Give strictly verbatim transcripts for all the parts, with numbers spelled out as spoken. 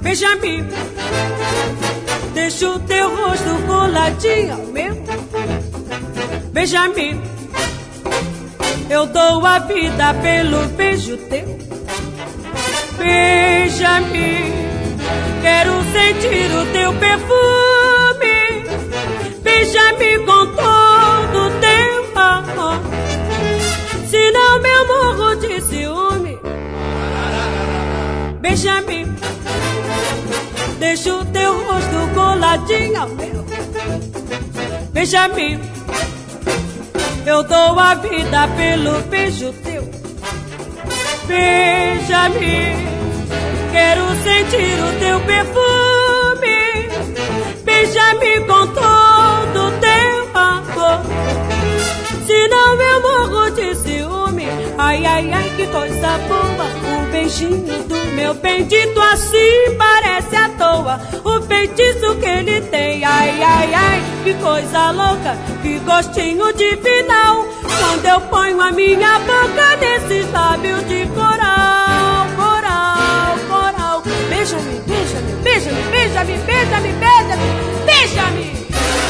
beija-me, deixa o teu rosto coladinho ao meu. Beija-me, eu dou a vida pelo beijo teu. Beija-me, quero sentir o teu perfume. Beija-me com todo o teu amor, senão eu morro de ciúme. Beija-me, deixa o teu rosto coladinho ao meu. Beija-me, eu dou a vida pelo beijo teu. Beija-me, quero sentir o teu perfume. Beija-me com todo o teu amor, senão eu morro de ciúme. Ai, ai, ai, que coisa boa, o beijinho do meu bendito assim parece à toa. O feitiço que ele tem, ai, ai, ai, que coisa louca, que gostinho divinal. Quando eu ponho a minha boca nesses lábios de coral, coral, coral. Beija-me, beija-me, beija-me, beija-me, beija-me, beija-me, beija-me.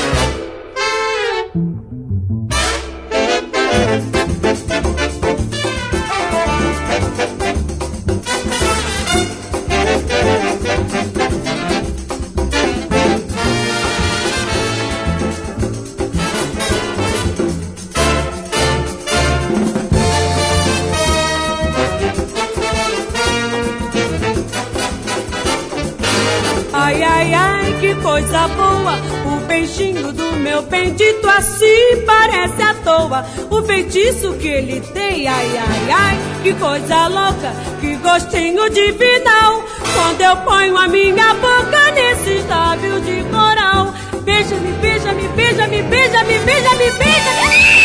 Ai, ai, ai, que coisa boa, o beijinho do meu bendito assim parece à toa. O feitiço que ele tem, ai, ai, ai, que coisa louca, que gostinho divinal. Quando eu ponho a minha boca nesses lábios de coral. Beija-me, beija-me, beija-me, beija-me, beija-me, beija-me.